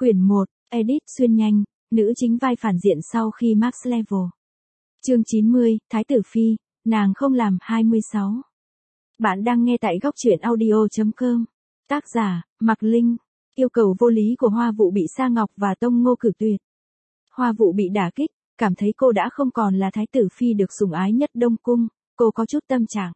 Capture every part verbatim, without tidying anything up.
Quyển một, Edit xuyên nhanh, nữ chính vai phản diện sau khi Max Level. Chương chín mươi, Thái tử Phi, nàng không làm hai mươi sáu. Bạn đang nghe tại góc truyện audio chấm com. Tác giả, Mạc Linh. Yêu cầu vô lý của Hoa Vũ bị Sa Ngọc và Tông Ngô cử tuyệt. Hoa Vũ bị đả kích, cảm thấy cô đã không còn là Thái tử Phi được sủng ái nhất Đông Cung, cô có chút tâm trạng.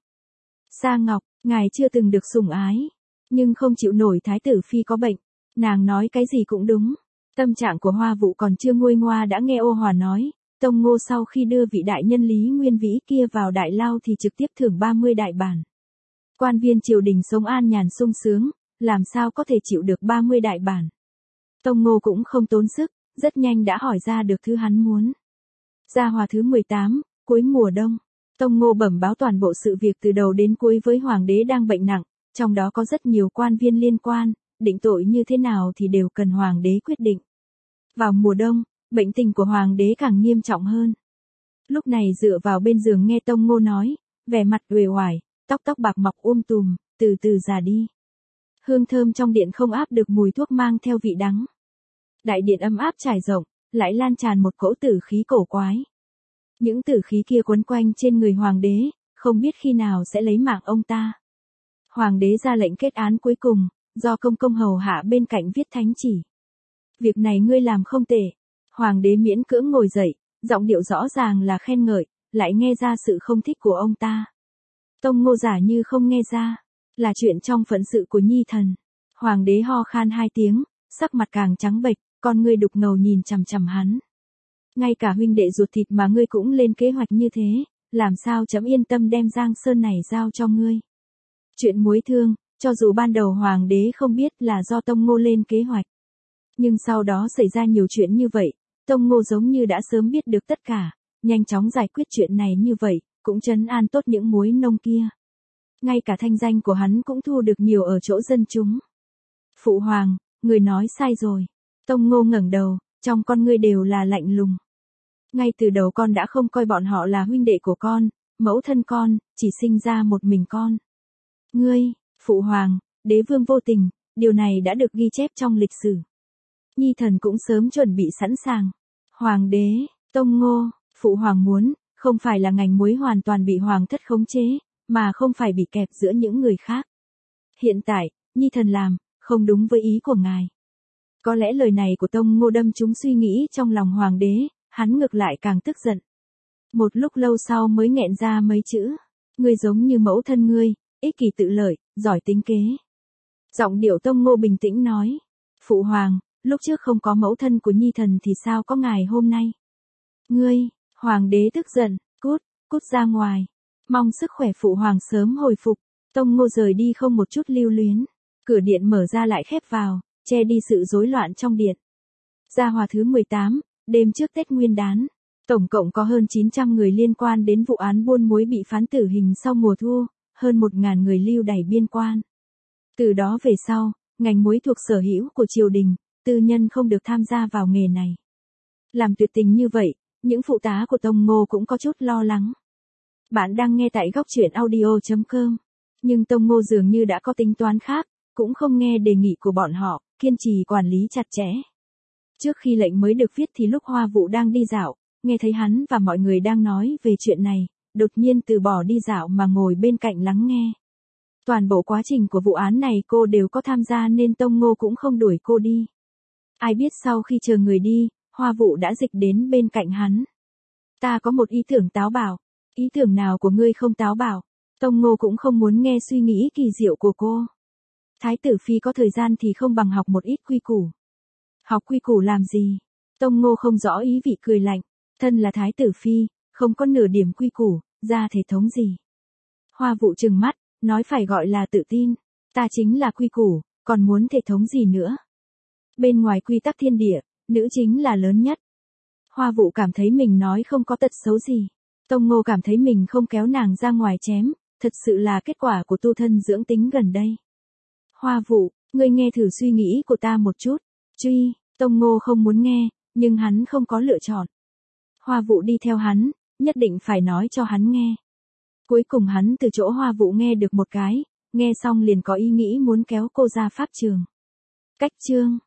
Sa Ngọc, ngài chưa từng được sủng ái, nhưng không chịu nổi Thái tử Phi có bệnh. Nàng nói cái gì cũng đúng. Tâm trạng của Hoa Vũ còn chưa nguôi ngoa đã nghe Ô Hòa nói, Tông Ngô sau khi đưa vị đại nhân Lý Nguyên Vĩ kia vào đại lao thì trực tiếp thưởng ba mươi đại bản. Quan viên triều đình sống an nhàn sung sướng, làm sao có thể chịu được ba mươi đại bản. Tông Ngô cũng không tốn sức, rất nhanh đã hỏi ra được thứ hắn muốn. Gia Hòa thứ mười tám, cuối mùa đông. Tông Ngô bẩm báo toàn bộ sự việc từ đầu đến cuối với hoàng đế đang bệnh nặng, trong đó có rất nhiều quan viên liên quan, định tội như thế nào thì đều cần hoàng đế quyết định. Vào mùa đông, bệnh tình của hoàng đế càng nghiêm trọng hơn. Lúc này dựa vào bên giường nghe Tông Ngô nói, vẻ mặt uể oải, tóc tóc bạc mọc um tùm, từ từ già đi. Hương thơm trong điện không áp được mùi thuốc mang theo vị đắng. Đại điện ấm áp trải rộng, lại lan tràn một cỗ tử khí cổ quái. Những tử khí kia quấn quanh trên người hoàng đế, không biết khi nào sẽ lấy mạng ông ta. Hoàng đế ra lệnh kết án cuối cùng, do công công hầu hạ bên cạnh viết thánh chỉ. Việc này ngươi làm không tệ. Hoàng đế miễn cưỡng ngồi dậy, giọng điệu rõ ràng là khen ngợi, lại nghe ra sự không thích của ông ta. Tông Ngô giả như không nghe ra, là chuyện trong phận sự của nhi thần. Hoàng đế ho khan hai tiếng, sắc mặt càng trắng bệch, con ngươi đục ngầu nhìn chằm chằm hắn. Ngay cả huynh đệ ruột thịt mà ngươi cũng lên kế hoạch như thế, làm sao chấm yên tâm đem Giang Sơn này giao cho ngươi. Chuyện muối thương, cho dù ban đầu hoàng đế không biết là do Tông Ngô lên kế hoạch. Nhưng sau đó xảy ra nhiều chuyện như vậy, Tông Ngô giống như đã sớm biết được tất cả, nhanh chóng giải quyết chuyện này như vậy, cũng trấn an tốt những muối nông kia. Ngay cả thanh danh của hắn cũng thu được nhiều ở chỗ dân chúng. Phụ hoàng, người nói sai rồi. Tông Ngô ngẩng đầu, trong con ngươi đều là lạnh lùng. Ngay từ đầu con đã không coi bọn họ là huynh đệ của con, mẫu thân con, chỉ sinh ra một mình con. Ngươi, phụ hoàng, đế vương vô tình, điều này đã được ghi chép trong lịch sử. Nhi thần cũng sớm chuẩn bị sẵn sàng. Hoàng đế, Tông Ngô, phụ hoàng muốn, không phải là ngành muối hoàn toàn bị hoàng thất khống chế, mà không phải bị kẹp giữa những người khác. Hiện tại, Nhi thần làm, không đúng với ý của ngài. Có lẽ lời này của Tông Ngô đâm trúng suy nghĩ trong lòng hoàng đế, hắn ngược lại càng tức giận. Một lúc lâu sau mới nghẹn ra mấy chữ, ngươi giống như mẫu thân ngươi, ích kỷ tự lợi, giỏi tính kế. Giọng điệu Tông Ngô bình tĩnh nói, phụ hoàng, lúc trước không có mẫu thân của nhi thần thì sao có ngài hôm nay. Ngươi, hoàng đế tức giận, cút, cút ra ngoài. Mong sức khỏe phụ hoàng sớm hồi phục. Tông Ngô rời đi không một chút lưu luyến. Cửa điện mở ra lại khép vào, che đi sự rối loạn trong điện. Gia Hòa thứ mười tám, đêm trước Tết Nguyên đán. Tổng cộng có hơn chín trăm người liên quan đến vụ án buôn muối bị phán tử hình sau mùa thu, hơn một nghìn người lưu đày biên quan. Từ đó về sau, ngành muối thuộc sở hữu của triều đình, tư nhân không được tham gia vào nghề này. Làm tuyệt tình như vậy, những phụ tá của Tông Ngô cũng có chút lo lắng. Bạn đang nghe tại góc truyện audio chấm com. Nhưng Tông Ngô dường như đã có tính toán khác, cũng không nghe đề nghị của bọn họ, kiên trì quản lý chặt chẽ. Trước khi lệnh mới được viết thì lúc Hoa Vũ đang đi dạo, nghe thấy hắn và mọi người đang nói về chuyện này, đột nhiên từ bỏ đi dạo mà ngồi bên cạnh lắng nghe. Toàn bộ quá trình của vụ án này cô đều có tham gia nên Tông Ngô cũng không đuổi cô đi. Ai biết sau khi chờ người đi, Hoa Vũ đã dịch đến bên cạnh hắn. Ta có một ý tưởng táo bạo. Ý tưởng nào của ngươi không táo bạo? Tông Ngô cũng không muốn nghe suy nghĩ kỳ diệu của cô. Thái tử Phi có thời gian thì không bằng học một ít quy củ. Học quy củ làm gì? Tông Ngô không rõ ý vị cười lạnh. Thân là Thái tử Phi, không có nửa điểm quy củ, ra thể thống gì. Hoa Vũ trừng mắt, nói phải gọi là tự tin. Ta chính là quy củ, còn muốn thể thống gì nữa? Bên ngoài quy tắc thiên địa, nữ chính là lớn nhất. Hoa Vũ cảm thấy mình nói không có tật xấu gì. Tông Ngô cảm thấy mình không kéo nàng ra ngoài chém, thật sự là kết quả của tu thân dưỡng tính gần đây. Hoa Vũ, ngươi nghe thử suy nghĩ của ta một chút. Truy, Tông Ngô không muốn nghe, nhưng hắn không có lựa chọn. Hoa Vũ đi theo hắn, nhất định phải nói cho hắn nghe. Cuối cùng hắn từ chỗ Hoa Vũ nghe được một cái, nghe xong liền có ý nghĩ muốn kéo cô ra pháp trường. Cách chương.